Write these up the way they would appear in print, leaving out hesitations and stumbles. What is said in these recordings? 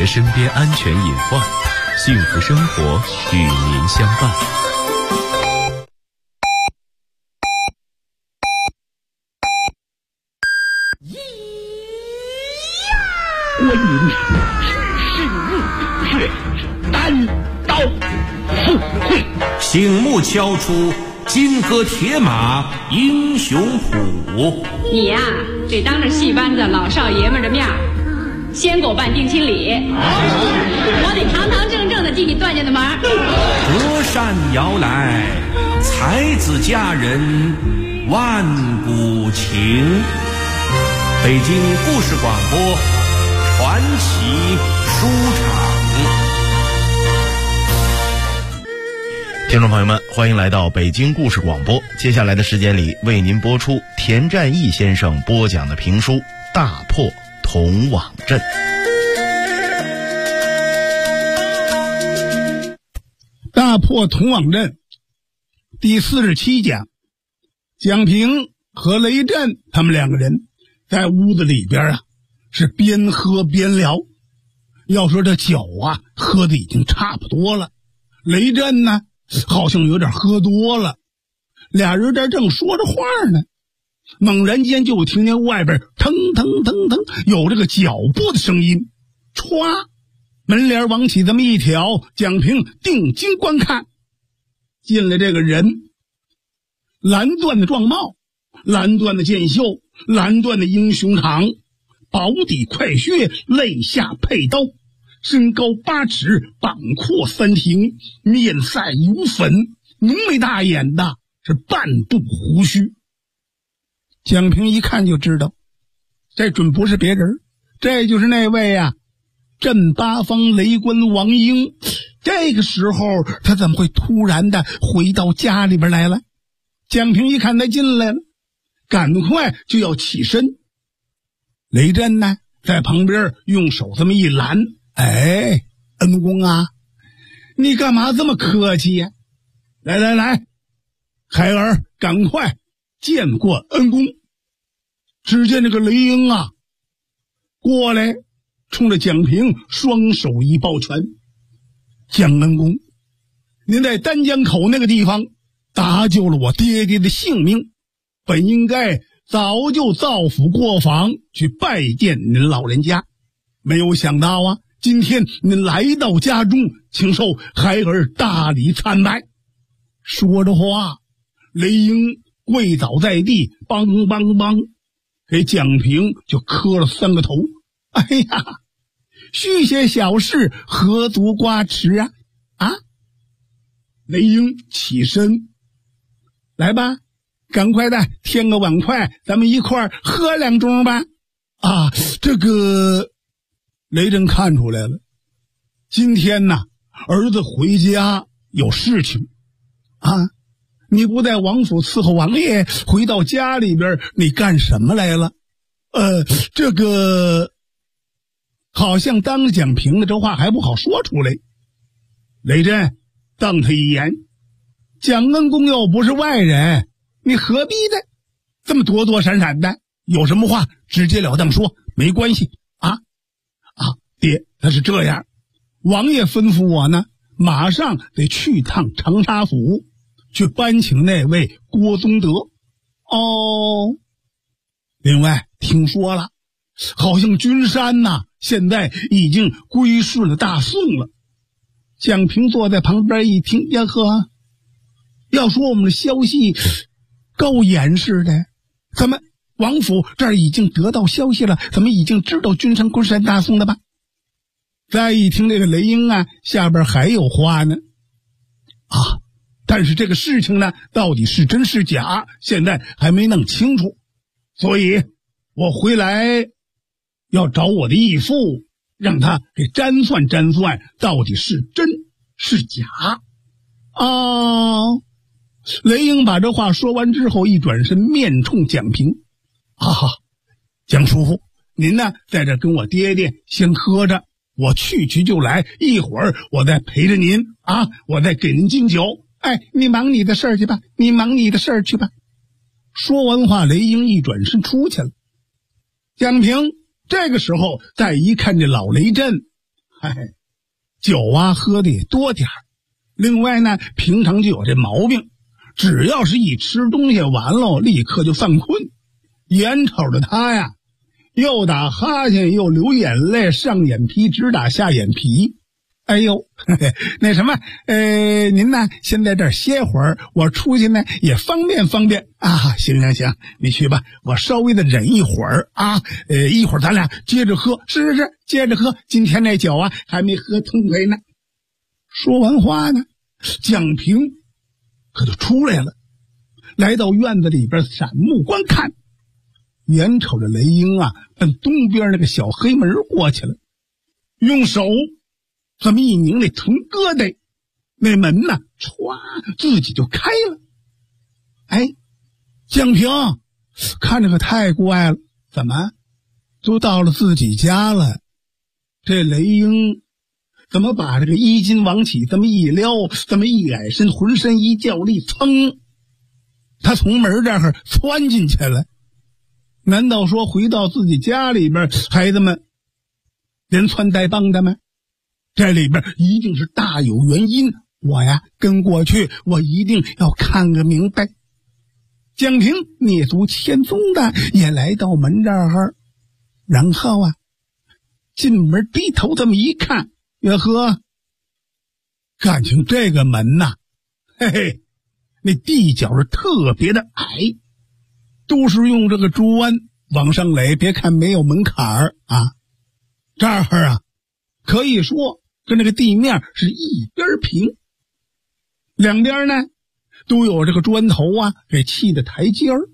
身边安全隐患，幸福生活与您相伴。 观音是却单刀赴会， 醒目敲出金戈铁马英雄谱。 你呀，得当着戏班子老少爷们的面儿，先给我办定亲礼，我得堂堂正正的替你断下的门。 隔山遥来，才子佳人万古情。北京故事广播传奇书场。 听众朋友们，欢迎来到北京故事广播。接下来的时间里，为您播出田占义先生播讲的评书《大破童网阵》。 大破童网阵第47讲，蒋平和雷震他们两个人在屋子里边啊，是边喝边聊。要说这酒啊，喝的已经差不多了。雷震呢，好像有点喝多了。俩人在正说着话呢，猛然间就听见外边腾腾腾腾有这个脚步的声音。歘，门帘往起这么一挑，蒋平定睛观看，进来这个人，蓝缎的壮帽，蓝缎的剑袖，蓝缎的英雄场，薄底快靴，肋下佩刀，身高8尺，膀阔3庭，面赛油粉，浓眉大眼的，是半肚胡须。蒋平一看就知道，这准不是别人，这就是那位啊，镇八方雷官王英。这个时候他怎么会突然的回到家里边来了？蒋平一看他进来了，赶快就要起身。雷震呢，在旁边用手这么一拦，哎，恩公啊，你干嘛这么客气呀？来来来，孩儿赶快见过恩公。只见这个雷英啊，过来冲着蒋平双手一抱拳，蒋恩公，您在丹江口那个地方搭救了我爹爹的性命，本应该早就造府过访去拜见您老人家，没有想到啊，今天您来到家中，请受孩儿大礼参拜。说着话，雷英跪倒在地，梆梆梆给蒋平就磕了3个头。哎呀，续些小事何足挂齿啊！啊！雷英起身，来吧，赶快的添个碗筷，咱们一块儿喝2盅吧。啊，这个雷震看出来了，今天呢，儿子回家有事情啊。你不在王府伺候王爷，回到家里边你干什么来了？这个好像当着蒋平的这话还不好说出来。雷震瞪他一眼，蒋恩公又不是外人，你何必的这么躲躲闪闪的？有什么话直截了当说，没关系啊。爹，他是这样，王爷吩咐我呢，马上得去趟长沙府，去搬请那位郭宗德。哦，另外听说了，好像君山呐，现在已经归顺了大宋了。蒋平坐在旁边一听，呀呵，要说我们的消息够严实的，怎么王府这儿已经得到消息了？怎么已经知道君山归顺大宋的吧？再一听这个雷英啊，下边还有话呢。啊，但是这个事情呢，到底是真是假，现在还没弄清楚，所以我回来要找我的义父，让他给占算占算，到底是真是假。哦，雷英把这话说完之后，一转身面冲蒋平，蒋叔父，您呢在这跟我爹爹先喝着，我去就来，一会儿我再陪着您啊，我再给您敬酒。哎，你忙你的事儿去吧，你忙你的事儿去吧。说完话，雷英一转身出去了。蒋平这个时候再一看这老雷震， 酒啊喝的也多点儿。另外呢，平常就有这毛病，只要是一吃东西完了，立刻就犯困。眼瞅着他呀，又打哈欠又流眼泪，上眼皮直打下眼皮。哎呦，那什么，您呢先在这儿歇会儿，我出去呢也方便方便啊。行，你去吧，我稍微的忍一会儿啊。一会儿咱俩接着喝，是，接着喝。今天那酒啊还没喝痛快呢。说完话呢，蒋平可就出来了，来到院子里边，闪目观看，眼瞅着雷英啊奔东边那个小黑门过去了，用手这么一拧那铜疙瘩，那门呢歘自己就开了。蒋平看着可太怪了，怎么都到了自己家了，这雷英怎么把这个衣襟往起这么一撩，这么一矮身，浑身一较力，噌，他从门这儿窜进去了。难道说回到自己家里边，孩子们连窜带蹦的吗？这里边一定是大有原因，我呀跟过去，我一定要看个明白。蒋平蹑足潜踪的也来到门这儿，然后啊进门低头这么一看，呀呵，感情这个门呐，那地角是特别的矮，都是用这个砖往上垒，别看没有门槛儿啊，这儿啊可以说跟这个地面是一边平，两边呢都有这个砖头啊给砌的台阶儿。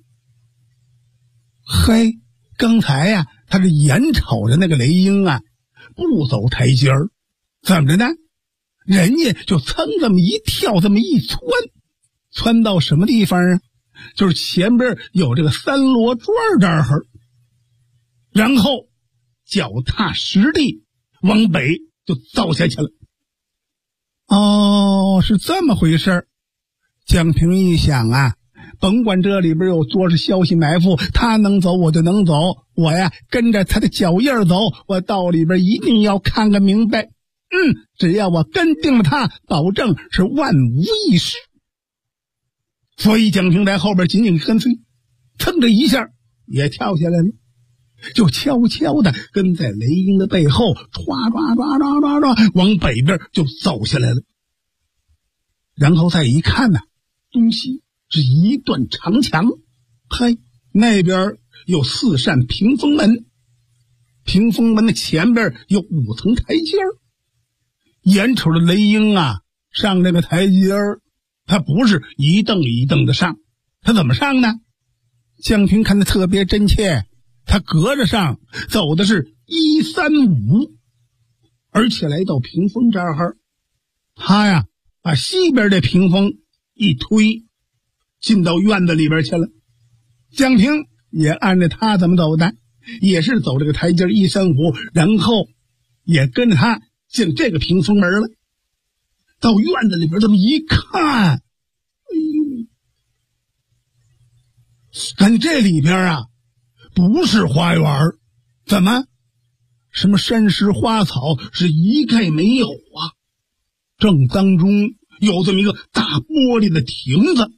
刚才呀他是眼瞅着那个雷英啊不走台阶儿，怎么着呢？人家就噌这么一跳，这么一窜到什么地方啊？就是前边有这个三摞砖这儿，然后脚踏实地往北就走下去了。哦，是这么回事。蒋平一想啊，甭管这里边有多少消息埋伏，他能走我就能走，我呀跟着他的脚印走，我到里边一定要看个明白。只要我跟定了他，保证是万无一失。所以蒋平在后边紧紧跟随，噌的一下也跳下来了，就悄悄的跟在雷英的背后，唰往北边就走下来了。然后再一看呢，东西是一段长墙，那边有4扇屏风门，屏风门的前边有5层台阶儿。眼瞅着雷英啊上这个台阶儿，他不是一蹬一蹬的上，他怎么上呢？蒋平看得特别真切，他隔着上，走的是1、3、5，而且来到屏风这儿，他呀把西边的屏风一推，进到院子里边去了。蒋平也按着他怎么走的，也是走这个台阶1、3、5，然后也跟着他进这个屏风门了。到院子里边这么一看，感觉这里边啊不是花园，怎么什么山石花草是一概没有啊？正当中有这么一个大玻璃的亭子。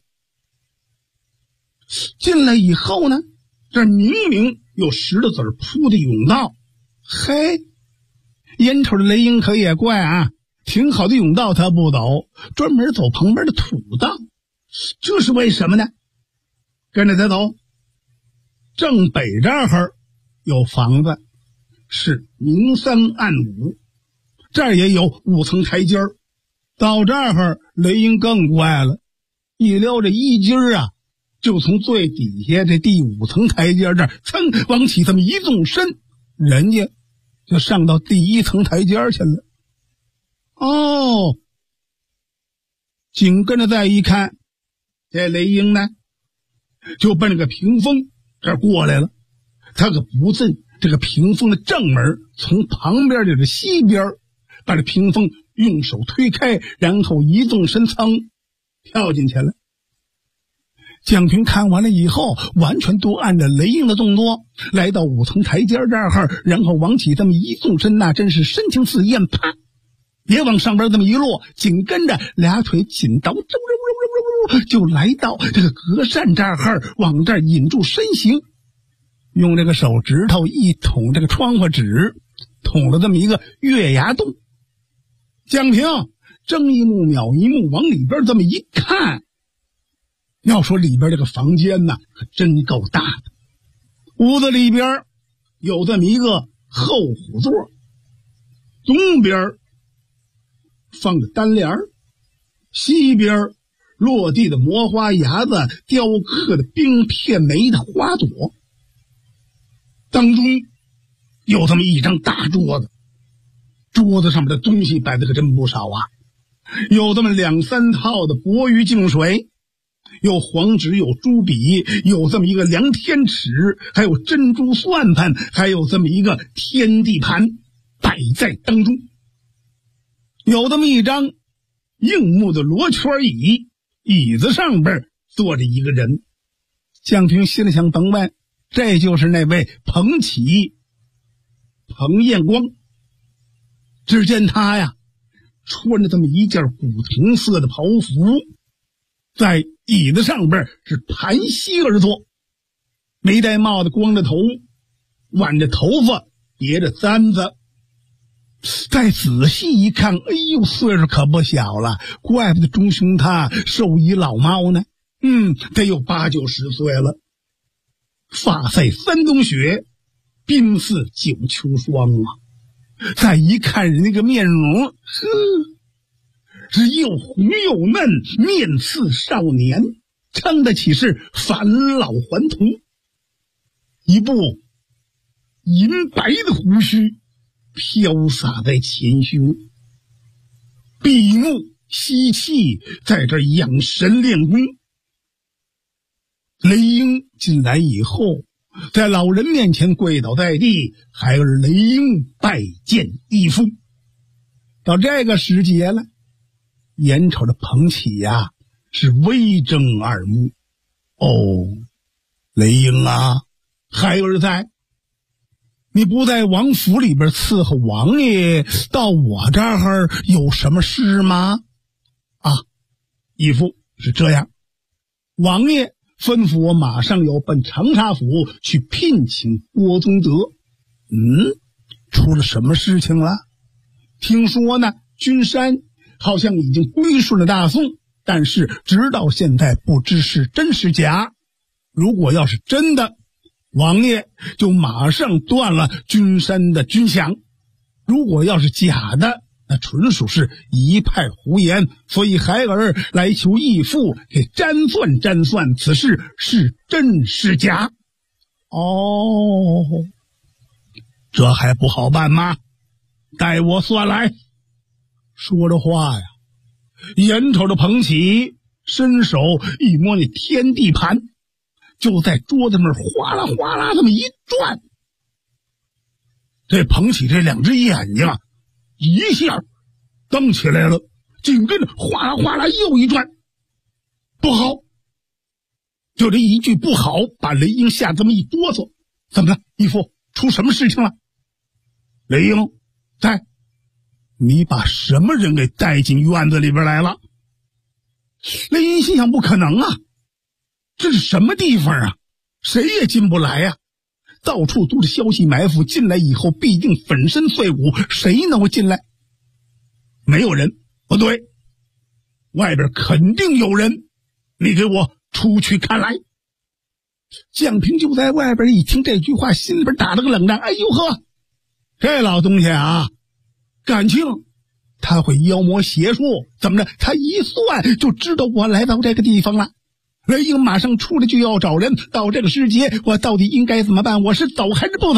进来以后呢，这明明有石头子铺的甬道，眼瞅着雷英可也怪啊，挺好的甬道他不走，专门走旁边的土道，这是为什么呢？跟着他走，正北这儿有房子，是明3暗5，这儿也有5层台阶儿。到这儿雷英更怪了，一撩这衣襟啊，就从最底下这第5层台阶这儿噌往起这么一纵身，人家就上到第1层台阶去了。紧跟着再一看，这雷英呢就奔这个屏风这儿过来了。他可不进这个屏风的正门，从旁边这个西边把这屏风用手推开，然后一纵身噌跳进去了。 蒋平看完了以后，完全都按照雷英的动作，来到5层台阶这儿，然后往起这么一纵身，那真是深情似焰，啪，也往上边这么一落，紧跟着俩腿紧倒，就来到这个隔扇这儿，往这儿引住身形，用这个手指头一捅这个窗户纸，捅了这么一个月牙洞。蒋平睁一目秒一目，往里边这么一看，要说里边这个房间呢，可真够大的。屋子里边有这么一个后虎座，东边放着单帘，西边落地的磨花牙子，雕刻的冰片梅的花朵，当中有这么一张大桌子，桌子上面的东西摆的可真不少啊，有这么2、3套的薄鱼净水，有黄纸，有朱笔，有这么一个量天尺，还有珍珠算盘，还有这么一个天地盘摆在当中，有这么一张硬木的罗圈椅，椅子上边坐着一个人。蒋平心里想，甭问，这就是那位彭启，彭彦光。只见他呀，穿着这么一件古铜色的袍服，在椅子上边是盘膝而坐，没戴帽子，光着头，挽着头发，别着簪子。再仔细一看，哎呦，岁数可不小了，怪不得中兄他寿倚老猫呢，得有8、90岁了。发赛3冬雪，鬓似9秋霜啊！再一看人那个面容，是又红又嫩，面似少年，称得起是返老还童。一部银白的胡须飘洒在前胸，闭目吸气，在这养神练功。雷英进来以后，在老人面前跪倒在地，孩儿雷英拜见义父。到这个时节了，眼瞅着彭启呀，是微睁二目。雷英啊，孩儿在，你不在王府里边伺候王爷，到我这儿有什么事吗？义父，是这样，王爷吩咐我马上要奔长沙府去聘请郭宗德。出了什么事情了？听说呢，君山好像已经归顺了大宋，但是直到现在不知是真是假。如果要是真的，王爷就马上断了君山的军饷；如果要是假的，那纯属是一派胡言。所以孩儿来求义父给占算占算，此事是真是假。这还不好办吗？待我算来。说着话呀，眼瞅着彭启伸手一摸那天地盘，就在桌子那儿哗啦哗啦这么一转，这彭启这2只眼睛啊，一下瞪起来了，紧跟着哗啦哗啦又一转。不好！就这一句不好，把雷英吓这么一哆嗦。怎么了，义父？出什么事情了？雷英在，你把什么人给带进院子里边来了？雷英心想，不可能啊，这是什么地方啊？谁也进不来啊，到处都是消息埋伏，进来以后必定粉身碎骨，谁能够进来？没有人。不对，外边肯定有人，你给我出去看来。蒋平就在外边一听这句话，心里边打了个冷战。哎呦呵，这老东西啊，感情他会妖魔邪术，怎么着？他一算就知道我来到这个地方了。雷英马上出来就要找人，到这个时节，我到底应该怎么办？我是走还是不走？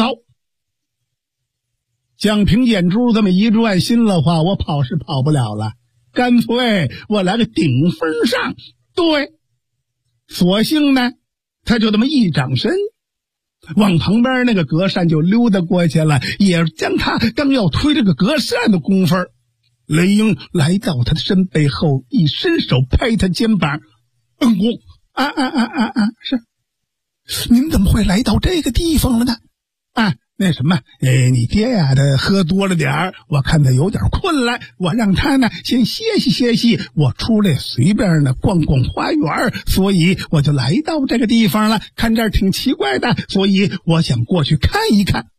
蒋平眼珠这么一转，心了话，我跑是跑不了了，干脆我来个顶风上。对，索性呢，他就这么一掌身，往旁边那个隔扇就溜达过去了。也将他刚要推这个隔扇的功夫，雷英来到他的身背后，一伸手拍他肩膀。恩公， 是，您怎么会来到这个地方了呢？那什么，你爹呀，他喝多了点儿，我看他有点困了，我让他呢先歇息歇息，我出来随便呢逛逛花园，所以我就来到这个地方了。看这儿挺奇怪的，所以我想过去看一看。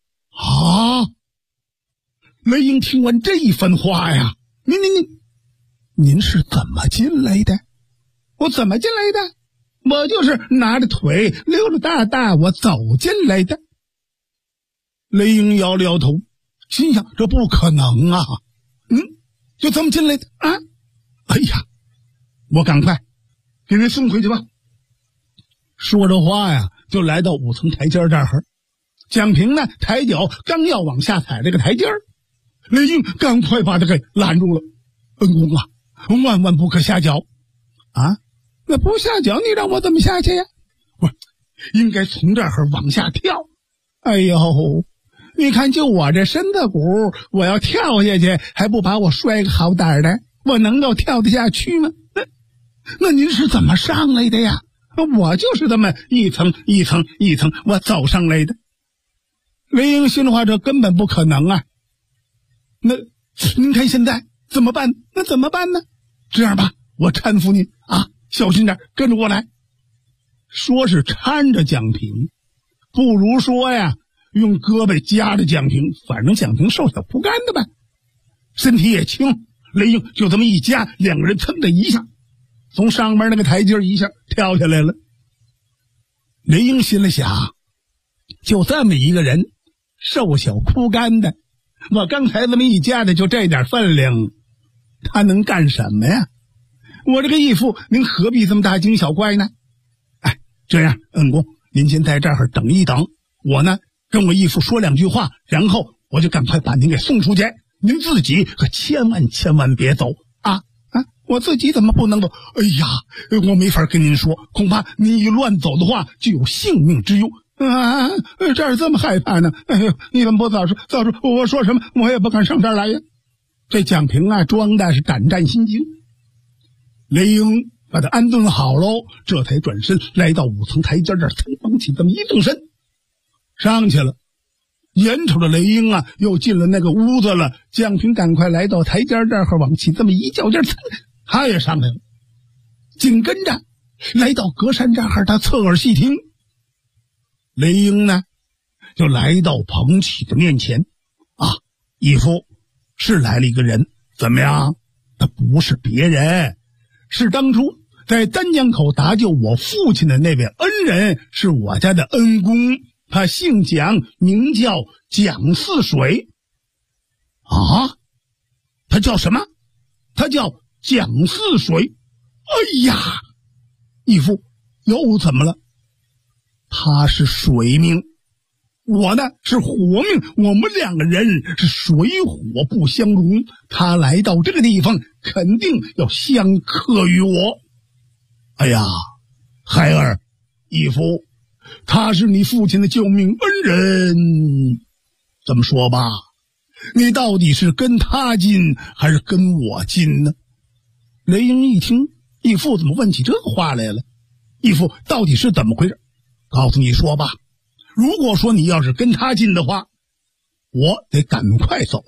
雷英听完这一番话呀，您是怎么进来的？我怎么进来的？我就是拿着腿溜溜达达，我走进来的。雷英摇了摇头，心想这不可能啊！就这么进来的啊！哎呀，我赶快给人送回去吧。说着话呀，就来到5层台阶这儿。蒋平呢，抬脚刚要往下踩这个台阶儿，雷英赶快把他给拦住了。恩公啊，万万不可下脚啊！那不下脚，你让我怎么下去呀？我应该从这儿往下跳。哎呦，你看就我这身子骨，我要跳下去还不把我摔个好歹的，我能够跳得下去吗？那您是怎么上来的呀？我就是这么一层一层一层我走上来的。雷英心里话，这根本不可能啊。那您看现在怎么办？那怎么办呢？这样吧，我搀扶您啊，小心点，跟着我来。说是搀着蒋平，不如说呀用胳膊夹着蒋平，反正蒋平瘦小不干的吧，身体也轻。雷英就这么一夹，两个人噌的一下从上面那个台阶一下跳下来了。雷英心里想，就这么一个人，瘦小枯干的，我刚才这么一夹的就这点分量，他能干什么呀？我这个义父，您何必这么大惊小怪呢？这样，恩公，您先在这儿等一等，我呢跟我义父说两句话，然后我就赶快把您给送出去。您自己可千万别走啊！我自己怎么不能走？哎呀，我没法跟您说，恐怕您一乱走的话，就有性命之忧啊！这儿这么害怕呢？哎呦，你怎么不早说？我说什么我也不敢上这儿来呀！这蒋平啊，装的是胆战心惊。雷英把他安顿好喽，这才转身来到5层台阶这儿，才往起这么一纵身上去了。眼瞅着雷英啊又进了那个屋子了，蒋平赶快来到台阶这儿，往起这么一较劲，他也上来了。紧跟着来到隔山这儿，他侧耳细听。雷英呢就来到彭启的面前啊，义父，是来了一个人，怎么样？他不是别人，是当初在丹江口搭救我父亲的那位恩人，是我家的恩公，他姓蒋，名叫蒋似水。啊，他叫什么？他叫蒋似水。哎呀，义父，又怎么了？他是水命，我呢是火命，我们两个人是水火不相容，他来到这个地方肯定要相克于我。哎呀，孩儿，义父，他是你父亲的救命恩人，这么说吧，你到底是跟他近还是跟我近呢？雷英一听义父怎么问起这个话来了，义父到底是怎么回事？告诉你说吧，如果说你要是跟他近的话，我得赶快走，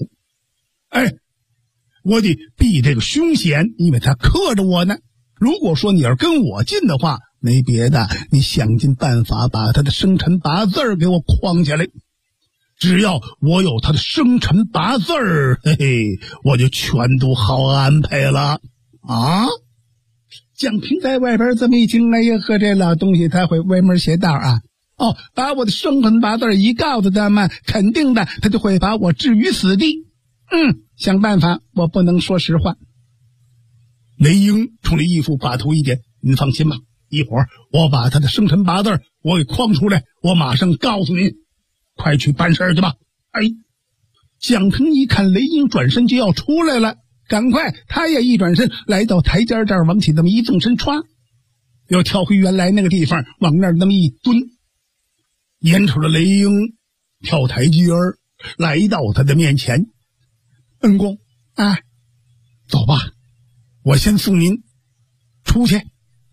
我得避这个凶险，因为他克着我呢。如果说你要是跟我近的话，没别的，你想尽办法把他的生辰八字给我框起来，只要我有他的生辰八字，嘿嘿，我就全都好安排了啊！蒋平在外边这么一听，哎呀呵，这老东西他会歪门邪道啊！把我的生辰八字一告诉他们，肯定的他就会把我置于死地。想办法，我不能说实话。雷英冲着义父把头一点，您放心吧，一会儿我把他的生辰八字我给框出来，我马上告诉您，快去办事去吧。蒋平一看雷英转身就要出来了，赶快他也一转身来到台阶这儿，往起那么一纵身，歘又跳回原来那个地方，往那儿那么一蹲。眼瞅着雷英跳台阶儿来到他的面前，恩公走吧，我先送您出去。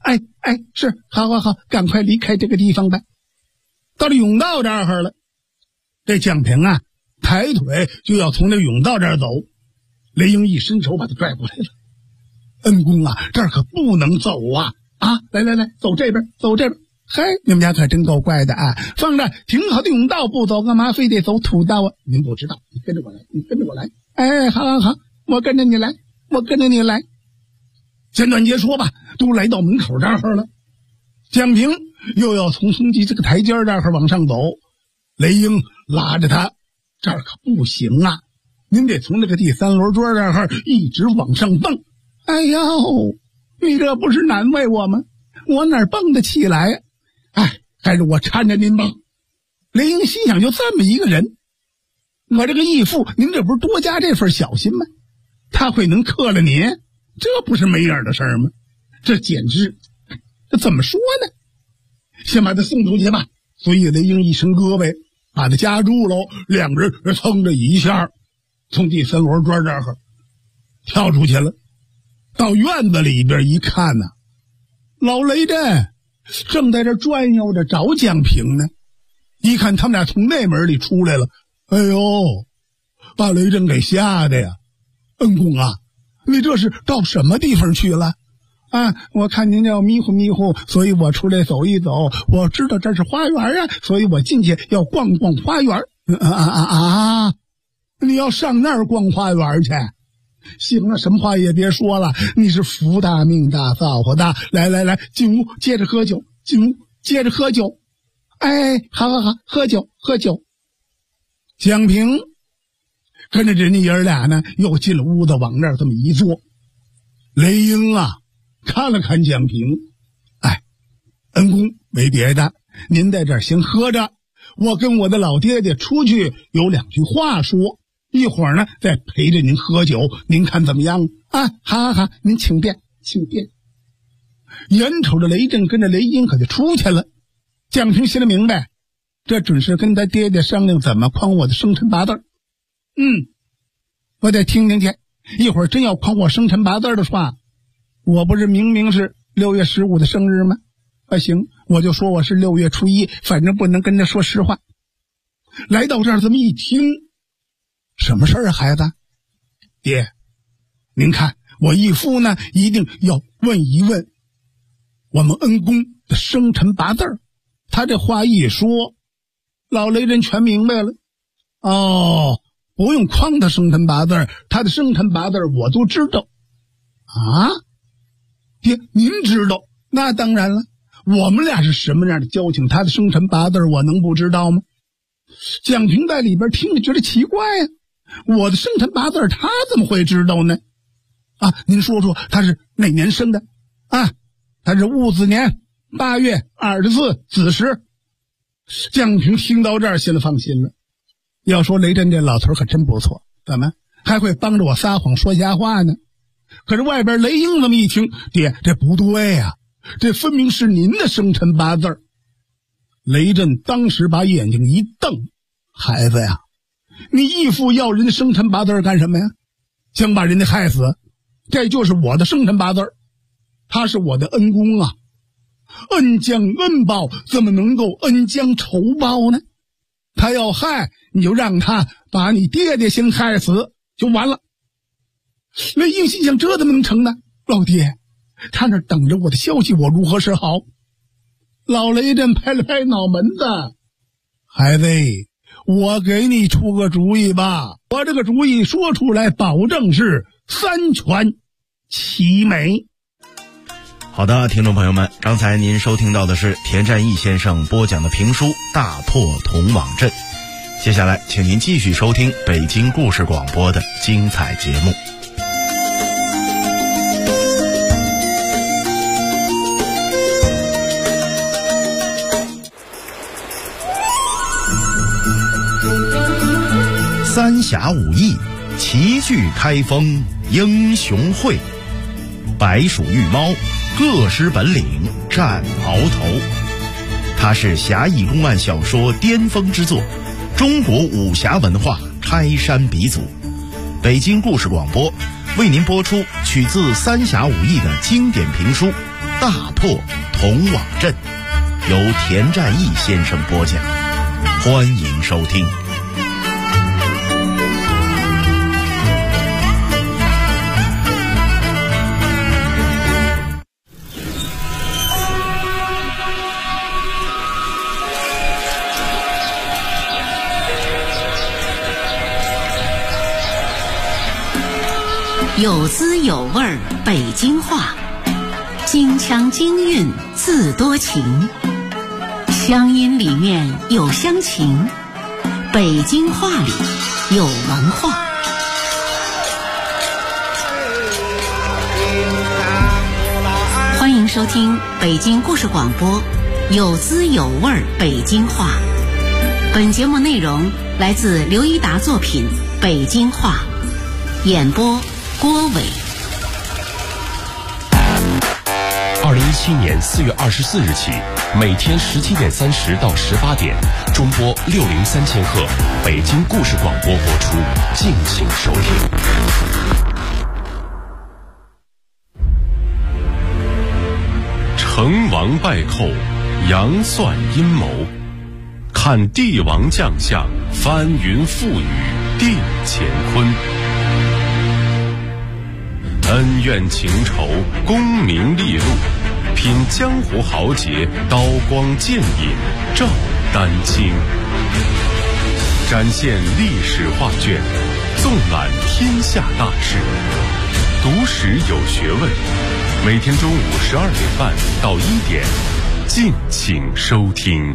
是，好，赶快离开这个地方吧。到了甬道这儿了，这蒋平啊，抬腿就要从这甬道这儿走，雷英一伸手把他拽过来了。恩公啊，这儿可不能走啊！来，走这边。嘿，你们家可真够怪的啊！放着挺好的甬道不走，干嘛非得走土道啊？您不知道，你跟着我来。好，我跟着你来。简短截说吧，都来到门口这儿了。蒋平又要从这个台阶这儿往上走，雷英拉着他，这儿可不行啊！您得从那个第三轮桌这儿一直往上蹦。哎呦，你这不是难为我吗？我哪蹦得起来？还是我搀着您吧。雷英心想，就这么一个人，我这个义父，您这不是多加这份小心吗？他会能克了您，这不是没影的事儿吗？这简直，这怎么说呢？先把他送出去吧。所以雷英一伸胳膊把他夹住喽，两个人噌的一下从第三轮砖这儿跳出去了。到院子里边一看呢，老雷震正在这转悠着找蒋平呢。一看他们俩从内门里出来了，哎呦，把雷震给吓的呀！恩公啊，你这是到什么地方去了？我看您要迷糊，所以我出来走一走。我知道这是花园啊，所以我进去要逛逛花园。你要上那儿逛花园去？行了，什么话也别说了，你是福大命大造化大。来，进屋接着喝酒，好，喝酒。蒋平跟着人家爷儿俩呢，又进了屋子，往那儿这么一坐。雷英啊，看了看蒋平，恩公没别的，您在这儿先喝着，我跟我的老爹爹出去有两句话说，一会儿呢再陪着您喝酒，您看怎么样好，您请便。眼瞅着雷震跟着雷英可就出去了。蒋平心里明白，这准是跟他爹爹商量怎么诓我的生辰八字。我得听听去，一会儿真要诓我生辰八字的话，我不是明明是6月15的生日吗？行，我就说我是6月初1，反正不能跟他说实话。来到这儿这么一听，什么事儿啊，孩子？爹，您看我义父呢，一定要问一问我们恩公的生辰八字。他这话一说，老雷人全明白了。不用诓他生辰八字，他的生辰八字我都知道。爹，您知道？那当然了，我们俩是什么样的交情，他的生辰八字我能不知道吗？蒋平在里边听着觉得奇怪呀，我的生辰八字他怎么会知道呢？您说说他是哪年生的？他是戊子年8月24子时。蒋平听到这儿心里放心了。要说雷震这老头可真不错，怎么还会帮着我撒谎说瞎话呢？可是外边雷英这么一听，爹，这不对呀，这分明是您的生辰八字。雷震当时把眼睛一瞪，孩子呀，你义父要人的生辰八字干什么呀？想把人家害死？这就是我的生辰八字，他是我的恩公啊，恩将恩报，怎么能够恩将仇报呢？他要害，你就让他把你爹爹先害死就完了。雷英心想，这怎么能成呢？老爹，他那等着我的消息，我如何是好？老雷震拍了拍脑门子，孩子，我给你出个主意吧，我这个主意说出来保证是三全其美。 好的，听众朋友们，刚才您收听到的是田占义先生播讲的评书《大破铜网阵》。接下来请您继续收听北京故事广播的精彩节目。三峡武艺，齐聚开封英雄会，白鼠玉猫，各施本领战鳌头。它是侠义公案小说巅峰之作，中国武侠文化开山鼻祖。北京故事广播为您播出取自三峡武艺的经典评书《 大破童网镇》，由田占义先生播讲，欢迎收听。 有滋有味儿北京话，京腔京韵自多情，乡音里面有乡情，北京话里有文化。欢迎收听北京故事广播，有滋有味儿北京话。本节目内容来自刘一达作品《北京话》，演播郭伟。 2017年4月24日起，每天17点30到18点，中波603千赫，北京故事广播播出，敬请收听。成王败寇，杨算阴谋，看帝王将相，翻云覆雨，定乾坤。恩怨情仇，功名利禄，品江湖豪杰，刀光剑影，照丹青。展现历史画卷，纵览天下大事，读史有学问。每天中午12点半到1点，敬请收听。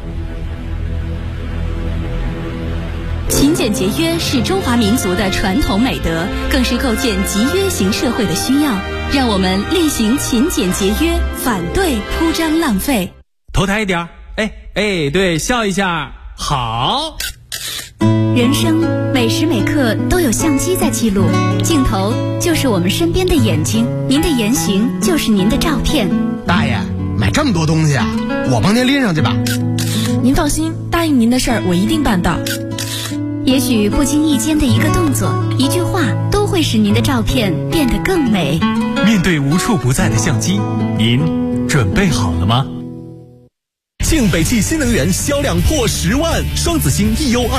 勤俭节约是中华民族的传统美德，更是构建集约型社会的需要。让我们厉行勤俭节约，反对铺张浪费。 头抬一点，对，笑一下，好。 人生每时每刻都有相机在记录，镜头就是我们身边的眼睛，您的言行就是您的照片。 大爷，买这么多东西啊，我帮您拎上去吧。 您放心，答应您的事儿我一定办到。 也许不经意间的一个动作、一句话，都会使您的照片变得更美。 面对无处不在的相机，您准备好了吗？ 庆北汽新能源销量破10万，双子星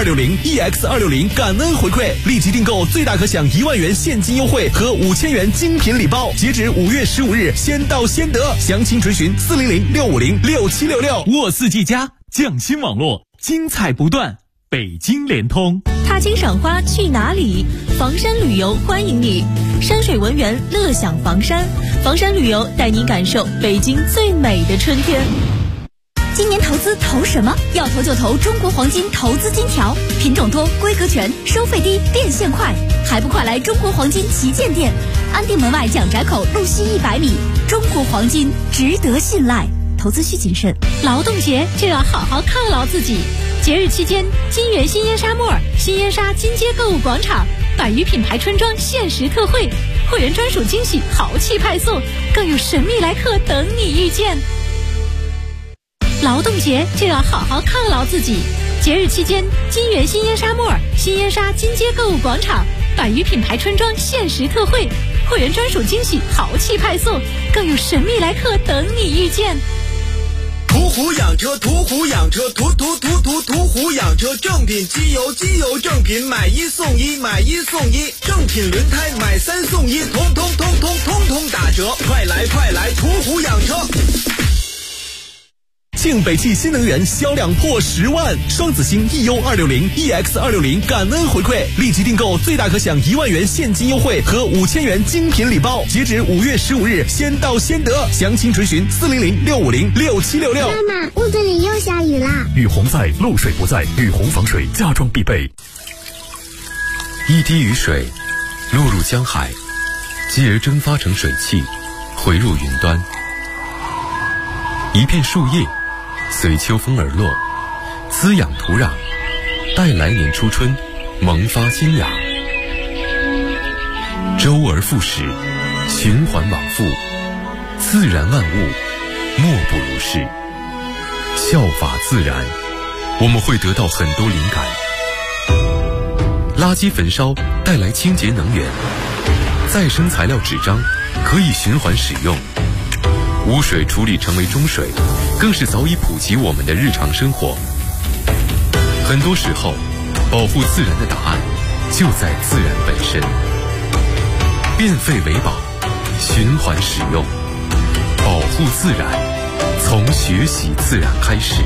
EU260、EX260 感恩回馈，立即订购最大可享1万元现金优惠和5000元精品礼包，截止5月15日，先到先得。详情垂询400-650-6766。 沃四季家匠心网络，精彩不断。北京联通， 踏青赏花去哪里？房山旅游欢迎你，山水文园乐享房山，房山旅游带您感受北京最美的春天。 今年投资投什么？要投就投中国黄金投资金条，品种多，规格全，收费低，变现快，还不快来中国黄金旗舰店，安定门外蒋宅口路西100米，中国黄金值得信赖，投资需谨慎。 劳动节就要好好犒劳自己。节日期间，金源新烟沙莫尔、新烟沙金街购物广场100余品牌春装限时特惠，会员专属惊喜豪气派送，更有神秘来客等你遇见。劳动节就要好好犒劳自己。节日期间，金源新烟沙莫尔、新烟沙金街购物广场100余品牌春装限时特惠，会员专属惊喜豪气派送，更有神秘来客等你遇见。 途虎养车，途虎养车，途虎养车，正品机油正品，买1送1，买1送1，正品轮胎买3送1，通通打折，快来途虎养车。 庆北汽新能源销量破10万，双子星 EU260、EX260 感恩回馈，立即订购最大可享1万元现金优惠和5000元精品礼包，截止5月15日，先到先得。详情垂询400-650-6766。 妈妈，屋子里又下雨啦！ 雨洪在，漏水不在，雨洪防水家装必备。 一滴雨水落入江海，继而蒸发成水汽，回入云端。一片树叶随秋风而落，滋养土壤，待来年初春萌发新芽。周而复始，循环往复，自然万物莫不如是。效法自然，我们会得到很多灵感。垃圾焚烧带来清洁能源，再生材料纸张可以循环使用。 污水处理成为中水，更是早已普及我们的日常生活。很多时候，保护自然的答案就在自然本身。变废为宝，循环使用，保护自然，从学习自然开始。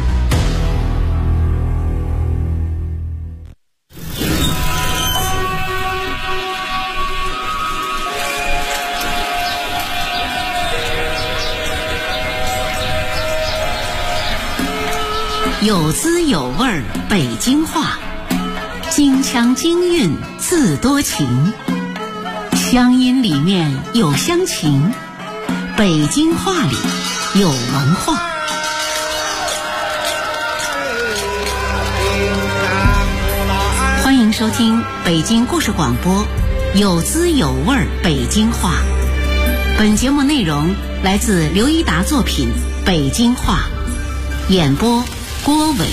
有滋有味儿北京话，京腔京韵字多情，乡音里面有乡情，北京话里有文化。欢迎收听北京故事广播，有滋有味儿北京话。本节目内容来自刘一达作品《北京话》，演播郭伟。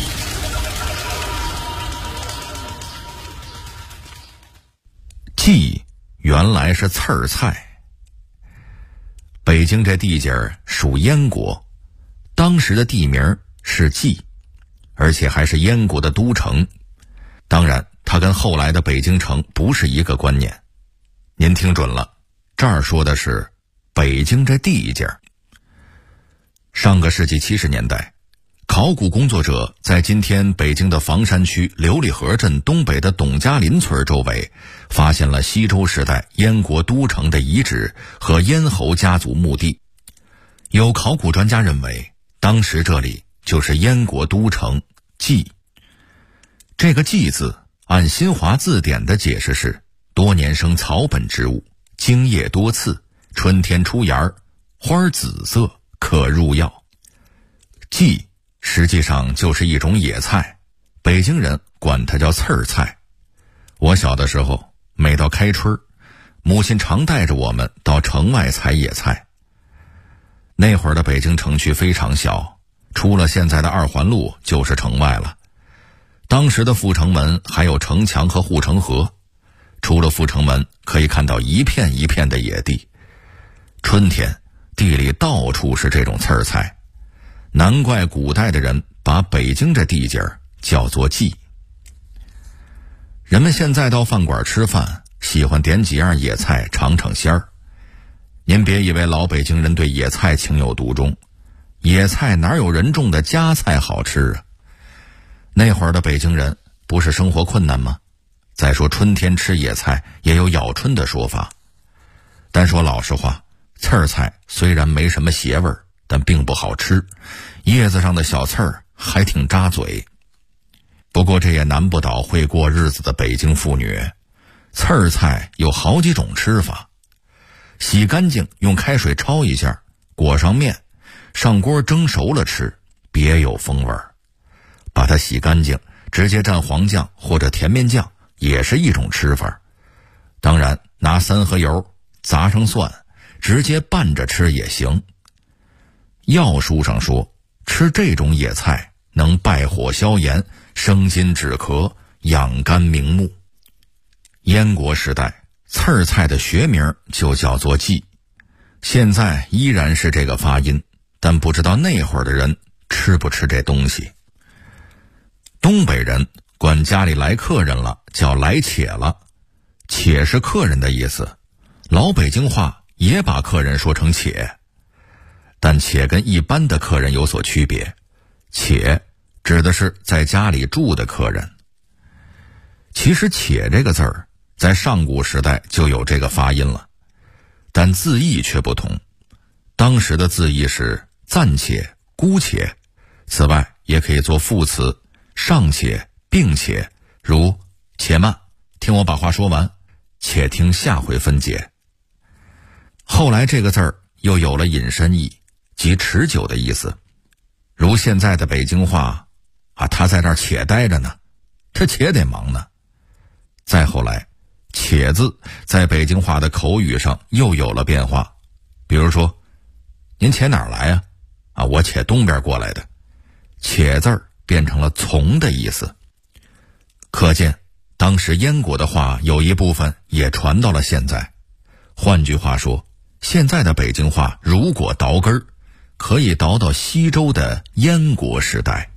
蓟原来是刺儿菜。北京这地界儿属燕国，当时的地名是蓟，而且还是燕国的都城。当然，它跟后来的北京城不是一个观念。您听准了，这儿说的是北京这地界儿。上个世纪70年代，考古工作者在今天北京的房山区琉璃河镇东北的董家林村周围，发现了西周时代燕国都城的遗址和燕侯家族墓地。有考古专家认为，当时这里就是燕国都城蓟。这个蓟字按新华字典的解释是多年生草本植物，茎叶多刺，春天出芽，花紫色，可入药。蓟实际上就是一种野菜，北京人管它叫刺儿菜。我小的时候，每到开春，母亲常带着我们到城外采野菜。那会儿的北京城区非常小，出了现在的2环路就是城外了。当时的阜成门还有城墙和护城河，出了阜成门可以看到一片一片的野地。春天地里到处是这种刺儿菜，难怪古代的人把北京这地界儿叫做蓟。人们现在到饭馆吃饭，喜欢点几样野菜尝尝鲜儿。您别以为老北京人对野菜情有独钟，野菜哪有人种的家菜好吃啊？那会儿的北京人不是生活困难吗？再说春天吃野菜也有咬春的说法。但说老实话，刺儿菜虽然没什么邪味儿，但并不好吃，叶子上的小刺儿还挺扎嘴。不过这也难不倒会过日子的北京妇女，刺儿菜有好几种吃法。洗干净用开水焯一下，裹上面，上锅蒸熟了吃，别有风味儿。把它洗干净，直接蘸黄酱或者甜面酱也是一种吃法。当然拿3合油砸上蒜，直接拌着吃也行。药书上说，吃这种野菜能败火消炎，生津止咳，养肝明目。燕国时代，刺儿菜的学名就叫做蓟，现在依然是这个发音，但不知道那会儿的人吃不吃这东西。东北人管家里来客人了叫来且了，且是客人的意思，老北京话也把客人说成且。但且跟一般的客人有所区别，且指的是在家里住的客人。其实且这个字儿在上古时代就有这个发音了，但字义却不同。当时的字义是暂且、姑且，此外也可以做副词尚且、并且，如且慢，听我把话说完，且听下回分解。后来这个字儿又有了引申义，即持久的意思。如现在的北京话他在这儿且待着呢，他且得忙呢。再后来，且字在北京话的口语上又有了变化，比如说，您且哪儿来呀？我且东边过来的。且字儿变成了从的意思。可见当时燕国的话有一部分也传到了现在。换句话说，现在的北京话如果倒根儿， 可以倒到西周的燕国时代。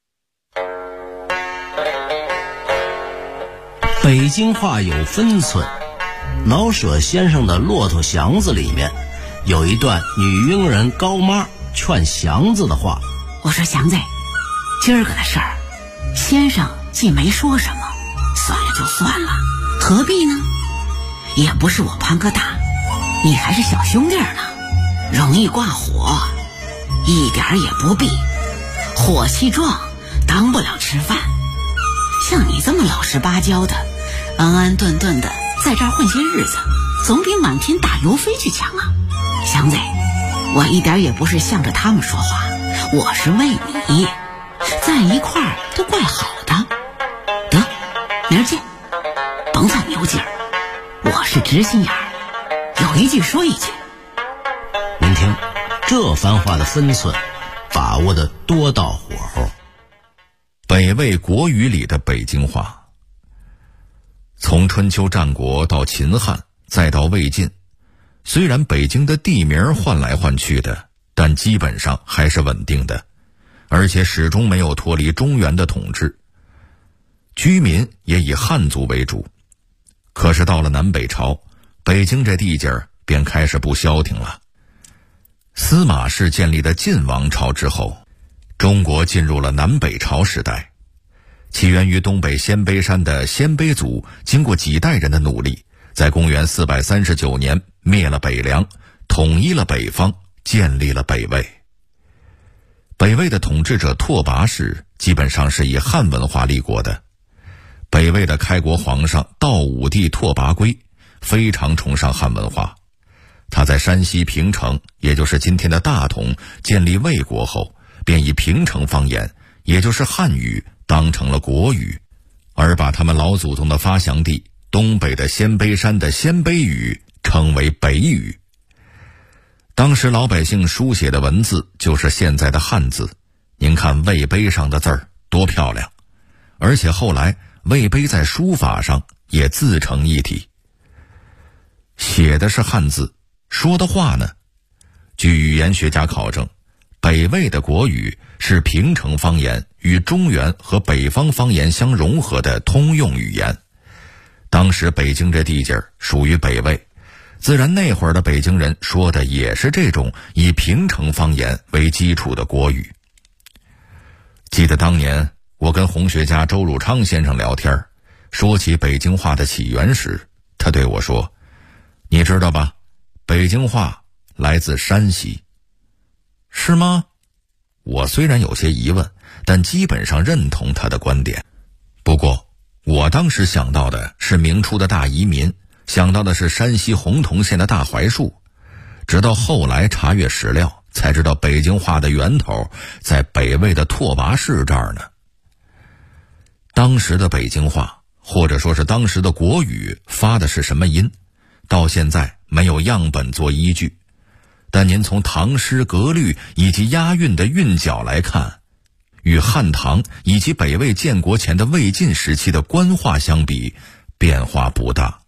北京话有分寸，老舍先生的《骆驼祥子》里面有一段女佣人高妈劝祥子的话： 我说祥子，今儿个的事儿，先生既没说什么，算了就算了，何必呢？也不是我潘哥大，你还是小兄弟呢，容易挂火，一点也不必。火气壮，当不了吃饭。像你这么老实巴交的，安安顿顿的在这儿混些日子，总比满天打油飞去强啊！祥子，我一点也不是向着他们说话，我是为你，在一块儿都怪好的。得，明儿见，甭犯牛劲儿，我是直心眼儿，有一句说一句。 您听，这番话的分寸把握的多到火候。 北魏国语里的北京话，从春秋战国到秦汉再到魏晋，虽然北京的地名换来换去的，但基本上还是稳定的，而且始终没有脱离中原的统治，居民也以汉族为主。可是到了南北朝，北京这地界儿便开始不消停了。司马氏建立的晋王朝之后，中国进入了南北朝时代。起源于东北鲜卑山的鲜卑族，经过几代人的努力，在公元439年灭了北凉，统一了北方，建立了北魏。北魏的统治者拓跋氏基本上是以汉文化立国的。北魏的开国皇上道武帝拓跋圭非常崇尚汉文化，他在山西平城，也就是今天的大同，建立魏国后，便以平城方言，也就是汉语，当成了国语，而把他们老祖宗的发祥地东北的鲜卑山的鲜卑语称为北语。当时老百姓书写的文字就是现在的汉字，您看魏碑上的字儿多漂亮，而且后来魏碑在书法上也自成一体，写的是汉字，说的话呢？据语言学家考证，北魏的国语是平城方言与中原和北方方言相融合的通用语言。当时北京这地界儿属于北魏，自然那会儿的北京人说的也是这种以平城方言为基础的国语。记得当年我跟红学家周汝昌先生聊天，说起北京话的起源时，他对我说：你知道吧，北京话来自山西。是吗？我虽然有些疑问，但基本上认同他的观点。不过我当时想到的是明初的大移民，想到的是山西洪洞县的大槐树，直到后来查阅史料才知道北京话的源头在北魏的拓跋氏这儿呢。当时的北京话，或者说是当时的国语，发的是什么音，到现在没有样本做依据，但您从唐诗格律以及押韵的韵脚来看，与汉唐以及北魏建国前的魏晋时期的官话相比，变化不大。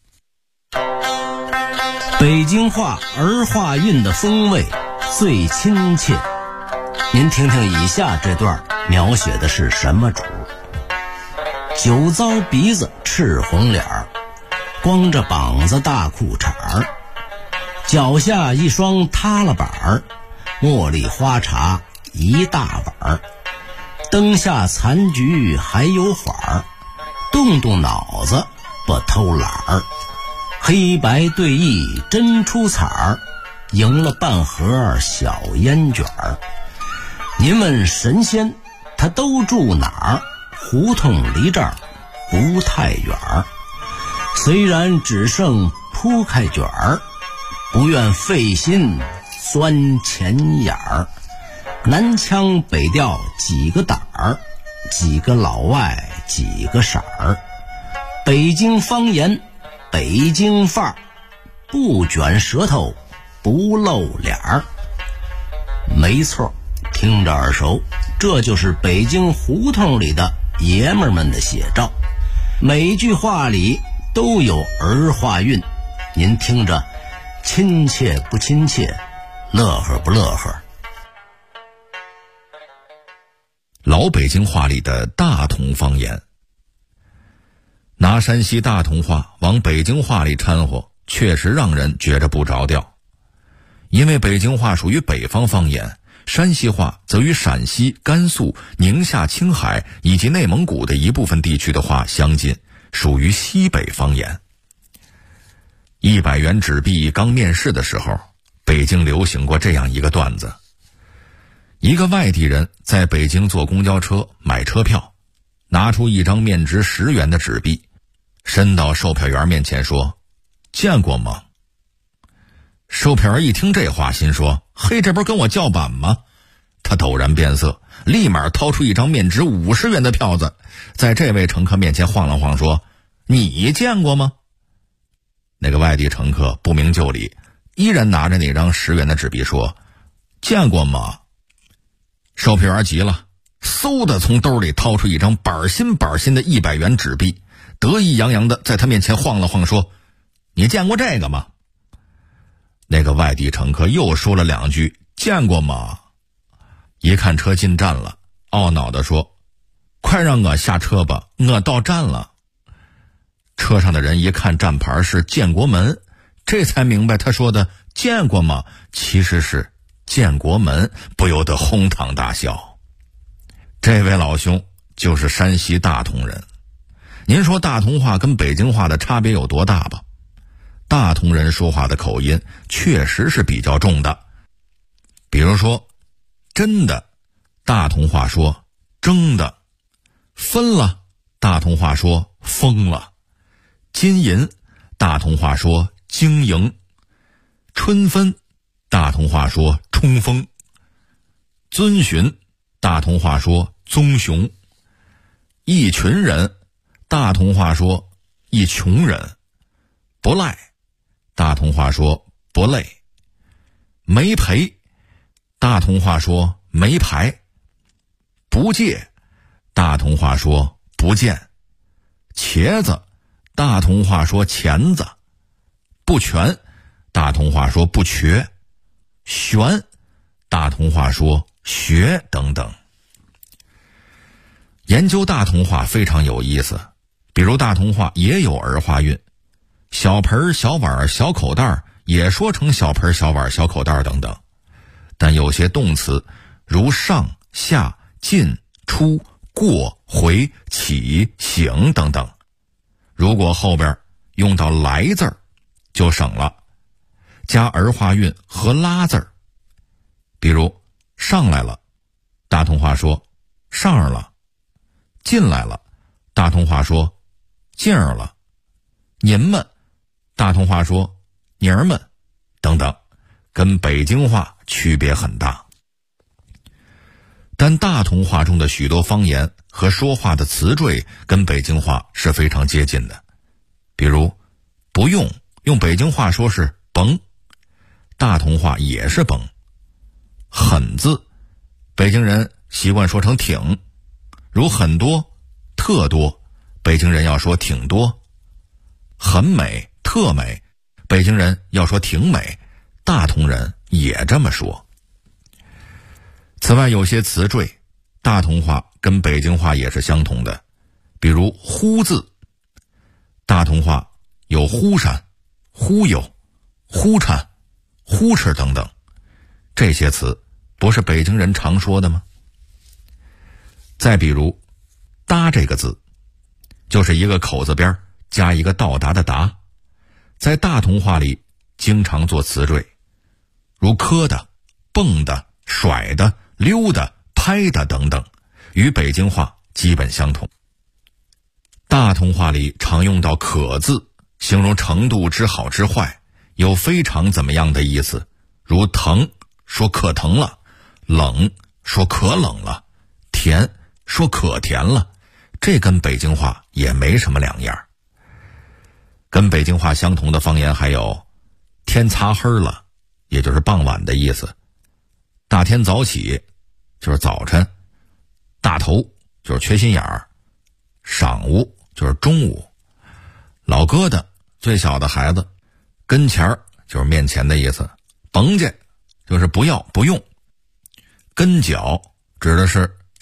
北京话儿化韵的风味最亲切，您听听以下这段描写的是什么主？酒糟鼻子赤红脸儿，光着膀子大裤衩儿，脚下一双塌了板儿，茉莉花茶一大碗儿，灯下残局还有缓儿，动动脑子不偷懒儿，黑白对弈真出彩儿，赢了半盒小烟卷儿。您问神仙他都住哪儿？胡同离这儿不太远儿，虽然只剩铺开卷儿，不愿费心钻钱眼儿。南腔北调几个胆儿，几个老外几个色儿，北京方言北京范儿，不卷舌头不露脸儿。没错，听着耳熟，这就是北京胡同里的爷们儿们的写照，每句话里都有儿化韵，您听着亲切不亲切，乐呵不乐呵， 老北京话里的大同方言。拿山西大同话往北京话里掺和，确实让人觉着不着调。因为北京话属于北方方言，山西话则与陕西、甘肃、宁夏、青海以及内蒙古的一部分地区的话相近，属于西北方言。100元纸币刚面世的时候，北京流行过这样一个段子。一个外地人在北京坐公交车买车票，拿出一张面值10元的纸币，伸到售票员面前说：“见过吗？”售票员一听这话，心说：“嘿，这不是跟我叫板吗？”他陡然变色，立马掏出一张面值50元的票子，在这位乘客面前晃了晃，说：“你见过吗？”那个外地乘客不明就里，依然拿着那张10元的纸币说：“见过吗？”售票员急了，嗖的从兜里掏出一张板新的100元纸币，得意洋洋的在他面前晃了晃，说：“你见过这个吗？”那个外地乘客又说了2句：“见过吗？”一看车进站了，懊恼地说：“快让我下车吧，我到站了。”车上的人一看站牌是建国门，这才明白他说的“见过吗”其实是建国门，不由得哄堂大笑。这位老兄就是山西大同人。您说大同话跟北京话的差别有多大吧？大同人说话的口音确实是比较重的。比如说真的，大同话说争的；分了，大同话说疯了；金银，大同话说经营；春分，大同话说冲锋；遵循，大同话说棕熊；一群人，大同话说一穷人；不赖，大同话说不累；没赔，大同话说没牌；不借，大同话说不见；茄子，大同话说钳子；不全，大同话说不瘸；悬，大同话说学等等。研究大同话非常有意思，比如大同话也有儿化韵，小盆、小碗、小口袋也说成小盆、小碗、小口袋等等。但有些动词如上、下、进、出、过、回、起、醒等等，如果后边用到来字儿就省了，加儿化韵和拉字儿。比如上来了，大同话说上儿了；进来了，大同话说进儿了；您们，大同话说妮儿们等等，跟北京话区别很大。但大同话中的许多方言和说话的词缀跟北京话是非常接近的。比如不用，用北京话说是甭，大同话也是甭；很字，北京人习惯说成挺，如很多、特多，北京人要说挺多；很美、特美，北京人要说挺美，大同人也这么说。此外，有些词缀，大同话跟北京话也是相同的，比如忽字，大同话有忽闪、忽悠、忽颤、忽哧等等，这些词不是北京人常说的吗？再比如搭这个字，就是一个口字边加一个到达的达，在大同话里经常做词缀，如磕的、蹦的、甩的、溜的、拍的等等，与北京话基本相同。大同话里常用到可字，形容程度之好之坏，有非常怎么样的意思，如疼说可疼了，冷说可冷了，甜说可甜了，这跟北京话也没什么两样。跟北京话相同的方言还有天擦黑了，也就是傍晚的意思；大天早起就是早晨；大头就是缺心眼儿；晌午就是中午；老疙瘩最小的孩子；跟前儿就是面前的意思；甭介就是不要不用；跟脚指的是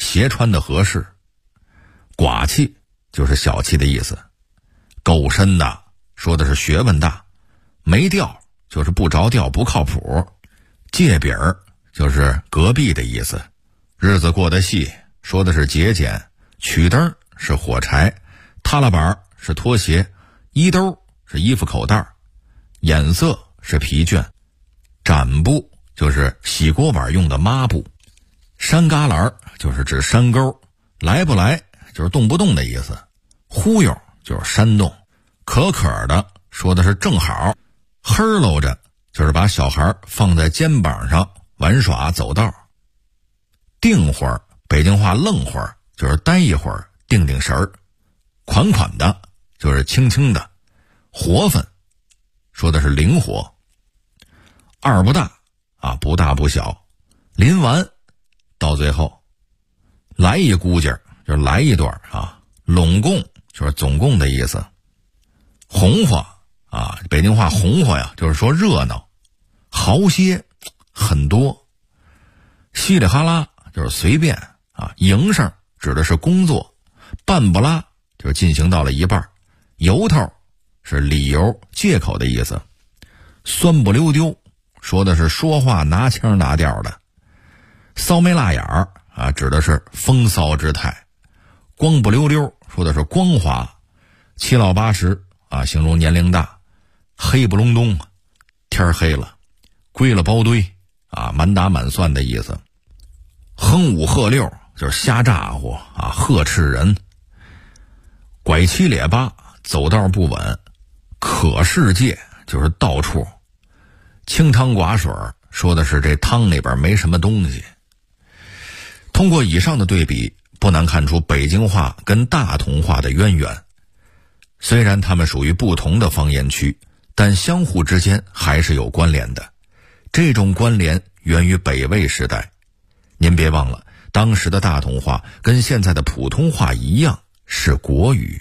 斜穿的合适。寡气就是小气的意思。够深的说的是学问大。没调就是不着调不靠谱。借饼就是隔壁的意思。日子过得细说的是节俭。曲灯是火柴。踏拉板是拖鞋。衣兜是衣服口袋。眼色是疲倦。展布就是洗锅碗用的抹布。山旮旯就是指山沟。来不来就是动不动的意思。忽悠就是煽动。可的说的是正好。呵喽着就是把小孩放在肩膀上玩耍走道。定会儿北京话愣会儿就是待一会儿定定神儿。款款的就是轻轻的。活分说的是灵活。二不大不大不小。临完到最后。来一估计就是来一段拢共就是总共的意思。红花北京话红花呀就是说热闹。豪些很多。稀里哈拉就是随便营生指的是工作。半不拉就是进行到了一半。由头是理由借口的意思。酸不溜丢说的是说话拿腔拿调的。骚眉辣眼儿指的是风骚之态。光不溜溜说的是光滑。七老八十形容年龄大。黑不隆咚天黑了。归了包堆满打满算的意思。哼五喝六就是瞎咋呼呵斥人。拐七咧八走道不稳。可世界就是到处。清汤寡水说的是这汤里边没什么东西。通过以上的对比，不难看出北京话跟大同话的渊源。虽然它们属于不同的方言区，但相互之间还是有关联的。这种关联源于北魏时代。您别忘了，当时的大同话跟现在的普通话一样是国语。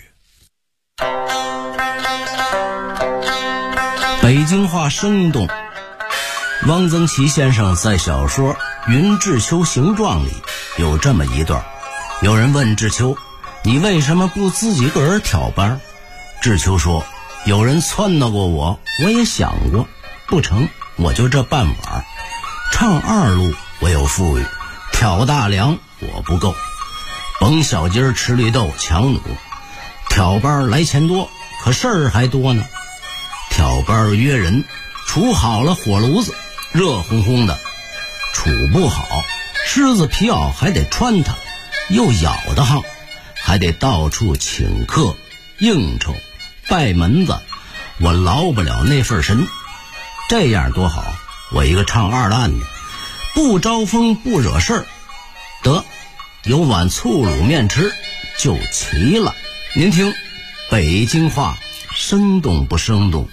北京话生动。汪曾祺先生在小说《云志秋行状》里有这么一段。有人问志秋，你为什么不自己个儿挑班？志秋说，有人撺掇过我，我也想过，不成，我就这半碗。唱二路我有富裕，挑大梁我不够。甭小鸡儿吃绿豆强弩，挑班来钱多，可事儿还多呢。挑班约人，处好了火炉子，热烘烘的。处不好，狮子皮袄还得穿它，又咬得慌，还得到处请客应酬拜门子，我劳不了那份神。这样多好，我一个唱二烂的，不招风不惹事儿，得有碗醋卤面吃就齐了。您听北京话生动不生动？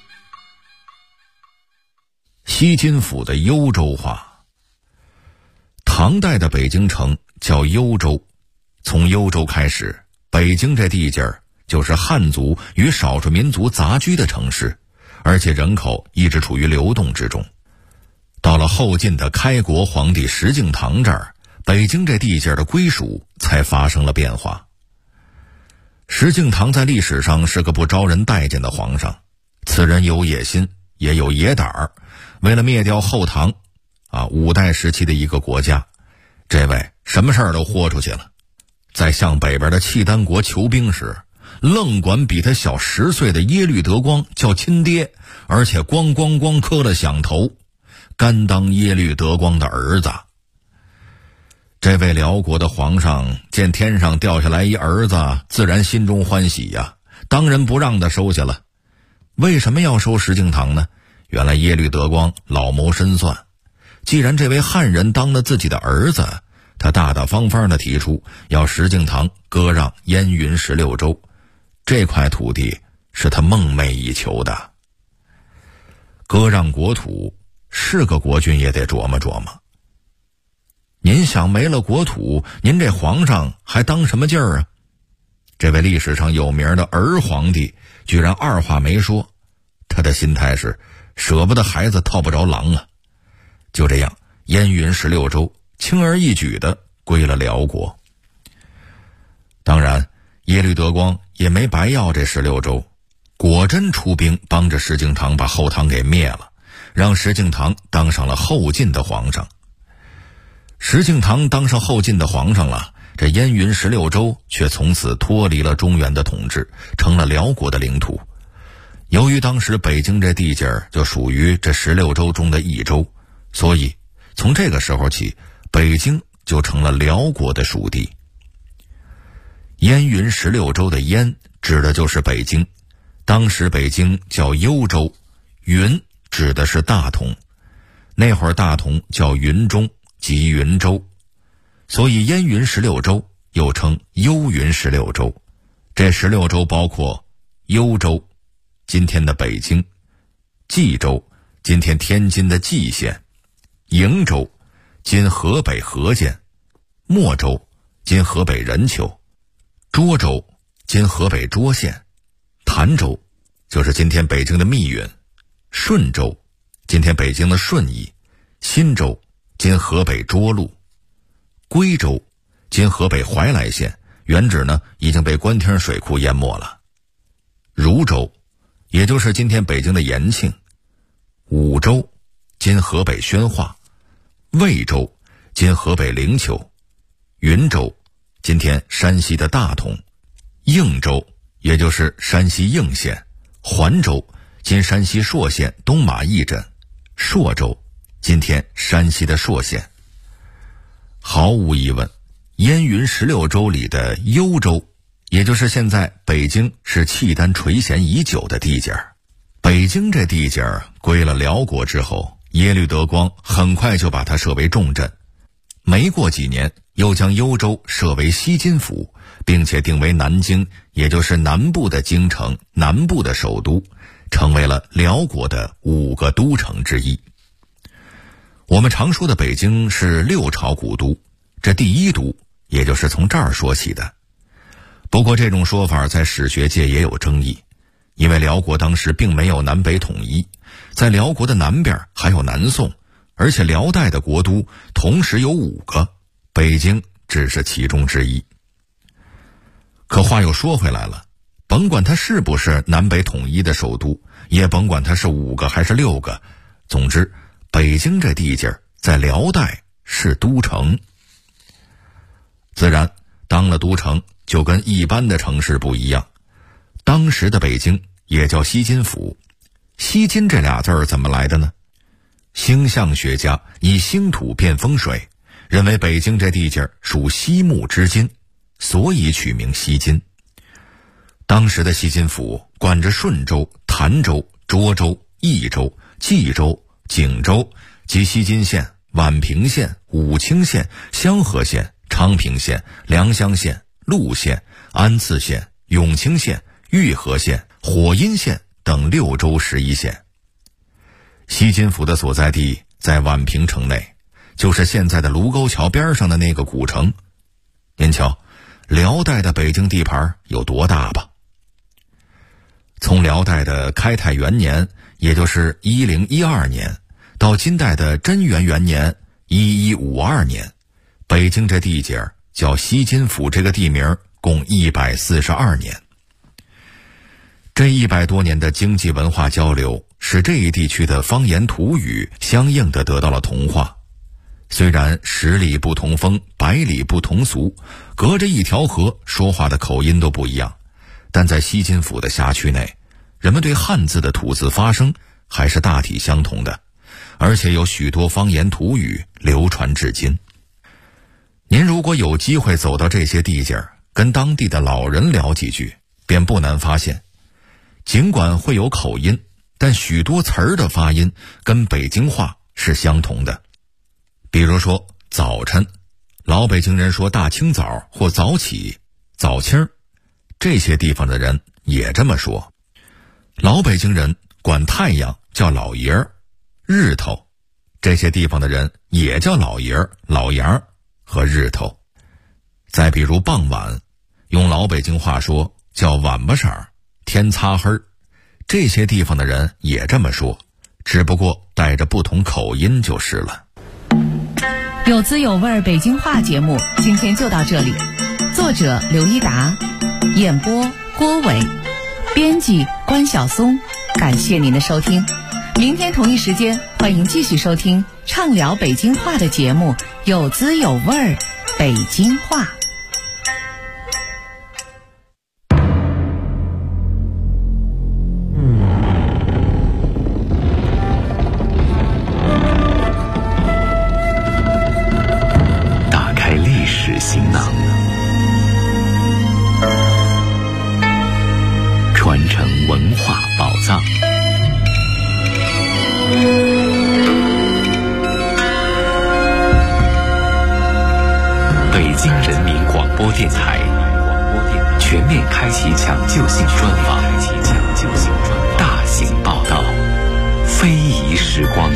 西津府的幽州话。唐代的北京城叫幽州。从幽州开始，北京这地界儿就是汉族与少数民族杂居的城市，而且人口一直处于流动之中。到了后晋的开国皇帝石敬瑭这儿，北京这地界的归属才发生了变化。石敬瑭在历史上是个不招人待见的皇上，此人有野心，也有野胆儿。为了灭掉后唐五代时期的一个国家，这位什么事儿都豁出去了。在向北边的契丹国求兵时，愣管比他小10岁的耶律德光叫亲爹，而且咣咣咣磕了响头，甘当耶律德光的儿子。这位辽国的皇上见天上掉下来一儿子，自然心中欢喜呀，当仁不让的收下了。为什么要收石敬瑭呢？原来耶律德光老谋深算，既然这位汉人当了自己的儿子，他大大方方地提出要石敬瑭割让燕云16州，这块土地是他梦寐以求的。割让国土，是个国君也得琢磨琢磨。您想没了国土，您这皇上还当什么劲儿啊？这位历史上有名的儿皇帝居然二话没说，他的心态是舍不得孩子套不着狼啊。就这样，燕云16州轻而易举地归了辽国。当然，耶律德光也没白要这16州，果真出兵帮着石敬瑭把后唐给灭了，让石敬瑭当上了后晋的皇上。石敬瑭当上后晋的皇上了，这燕云16州却从此脱离了中原的统治，成了辽国的领土。由于当时北京这地界就属于这16州中的一州，所以从这个时候起，北京就成了辽国的属地。燕云16州的燕指的就是北京，当时北京叫幽州，云指的是大同，那会儿大同叫云中即云州，所以燕云16州又称幽云16州。这16州包括幽州，今天的北京；冀州，今天天津的蓟县；瀛州，今河北河间；莫州，今河北任丘；涿州，今河北涿县；潭州，就是今天北京的密云；顺州，今天北京的顺义；忻州，今河北涿鹿；归州，今河北怀来县，原址呢已经被官厅水库淹没了；汝州，也就是今天北京的延庆；武州，今河北宣化；魏州，今河北灵丘；云州，今天山西的大同；应州，也就是山西应县；环州，今山西朔县东马驿镇；朔州，今天山西的朔县。毫无疑问，燕云16州里的幽州，也就是现在北京，是契丹垂涎已久的地界。北京这地界归了辽国之后，耶律德光很快就把它设为重镇，没过几年又将幽州设为西津府，并且定为南京，也就是南部的京城，南部的首都，成为了辽国的5个都城之一。我们常说的北京是6朝古都，这第1都也就是从这儿说起的。不过这种说法在史学界也有争议，因为辽国当时并没有南北统一，在辽国的南边还有南宋，而且辽代的国都同时有5个，北京只是其中之一。可话又说回来了，甭管它是不是南北统一的首都，也甭管它是5个还是6个，总之北京这地界在辽代是都城。自然当了都城就跟一般的城市不一样，当时的北京也叫西津府。西津这俩字儿怎么来的呢？星象学家以星土辨风水，认为北京这地界属西木之金，所以取名西津。当时的西津府管着顺州、潭州、涿州、益州、冀州、景州及西津县、宛平县、武清县、香河县、昌平县、良乡县、陆县、安次县、永清县、玉河县、火阴县等6州11县。西津府的所在地在宛平城内，就是现在的卢沟桥边上的那个古城。您瞧，辽代的北京地盘有多大吧？从辽代的开泰元年，也就是1012年，到金代的贞元元年1152年，北京这地界叫西津府这个地名共142年。这100多年的经济文化交流，使这一地区的方言土语相应的得到了同化。虽然10里不同风，100里不同俗，隔着一条河，说话的口音都不一样，但在西津府的辖区内，人们对汉字的吐字发声还是大体相同的，而且有许多方言土语流传至今。您如果有机会走到这些地界，跟当地的老人聊几句，便不难发现，尽管会有口音，但许多词儿的发音跟北京话是相同的。比如说早晨，老北京人说大清早或早起、早清，这些地方的人也这么说。老北京人管太阳叫老爷儿、日头，这些地方的人也叫老爷儿、老杨和日头。再比如傍晚，用老北京话说叫晚巴色、天擦黑，这些地方的人也这么说，只不过带着不同口音就是了。 有滋有味北京话节目今天就到这里，作者刘一达，演播郭伟，编辑关晓松，感谢您的收听。明天同一时间，欢迎继续收听畅聊北京话的节目，有滋有味北京话。 打开历史行囊，传承文化宝藏。北京人民广播电台全面开启抢救性专访，大型报道，非遗时光。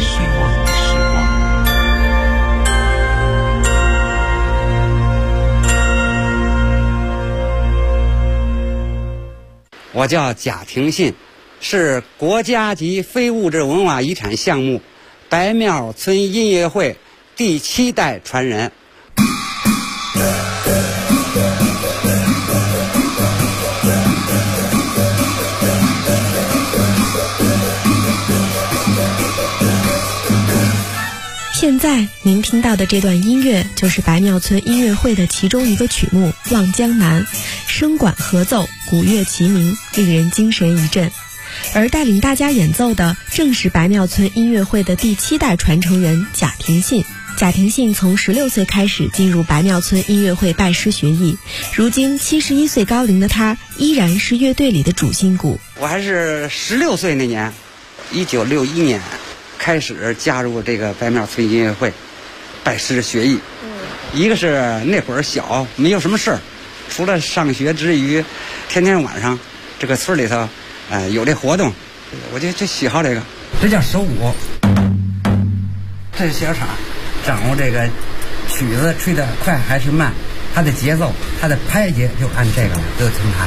我叫贾廷信，是国家级非物质文化遗产项目白庙村音乐会第7代传人。 现在您听到的这段音乐就是白庙村音乐会的其中一个曲目《望江南》，声管合奏，鼓乐齐鸣，令人精神一振。而带领大家演奏的正是白庙村音乐会的第7代传承人贾廷信。贾廷信从16岁开始进入白庙村音乐会拜师学艺，如今71岁高龄的他依然是乐队里的主心骨。 我还是16岁那年，1961年开始加入这个白庙村音乐会，拜师学艺。一个是那会儿小，没有什么事儿，除了上学之余，天天晚上这个村里头，有这活动，我就喜好这个。这叫手鼓，这是小厂，掌握这个曲子吹得快还是慢，它的节奏，它的拍节就按这个都听它的。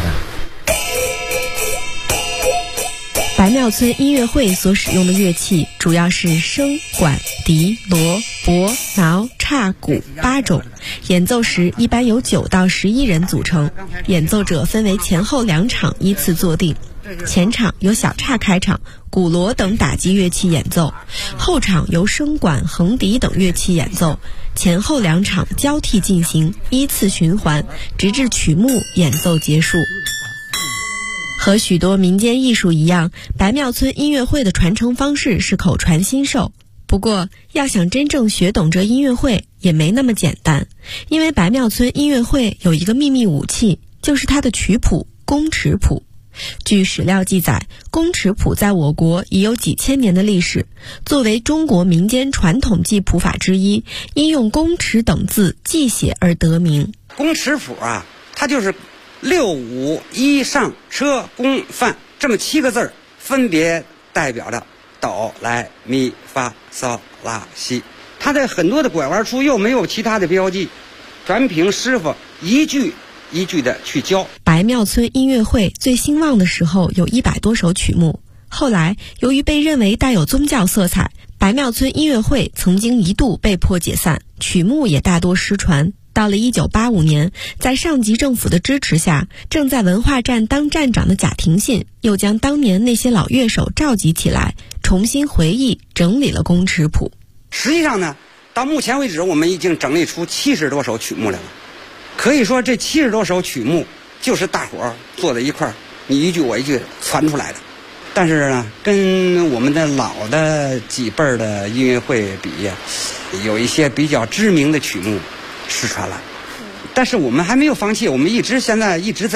白庙村音乐会所使用的乐器主要是笙、管、笛、锣、钹、挠、叉、鼓8种，演奏时一般由9到11人组成，演奏者分为前后2场依次坐定。前场由小叉开场，鼓锣等打击乐器演奏，后场由笙管、横笛等乐器演奏，前后2场交替进行，依次循环，直至曲目演奏结束。和许多民间艺术一样，白庙村音乐会的传承方式是口传心授。不过，要想真正学懂这音乐会也没那么简单，因为白庙村音乐会有一个秘密武器，就是它的曲谱——宫尺谱。据史料记载，宫尺谱在我国已有几千年的历史，作为中国民间传统记谱法之一，因用宫尺等字记写而得名。 宫尺谱啊，它就是6、5、1上车宫范这么7个字，分别代表着哆来咪发嗦拉西。它的很多的拐弯处又没有其他的标记，全凭师傅一句一句的去教。 白庙村音乐会最兴旺的时候有100多首曲目，后来由于被认为带有宗教色彩，白庙村音乐会曾经一度被迫解散，曲目也大多失传。到了1985年，在上级政府的支持下，正在文化站当站长的贾廷信又将当年那些老乐手召集起来，重新回忆整理了宫尺谱。 实际上呢，到目前为止我们已经整理出70多首曲目来了。可以说这70多首曲目就是大伙儿坐在一块儿，你一句我一句传出来的。但是呢，跟我们的老的几辈儿的音乐会比，有一些比较知名的曲目失传了。但是我们还没有放弃，我们现在一直在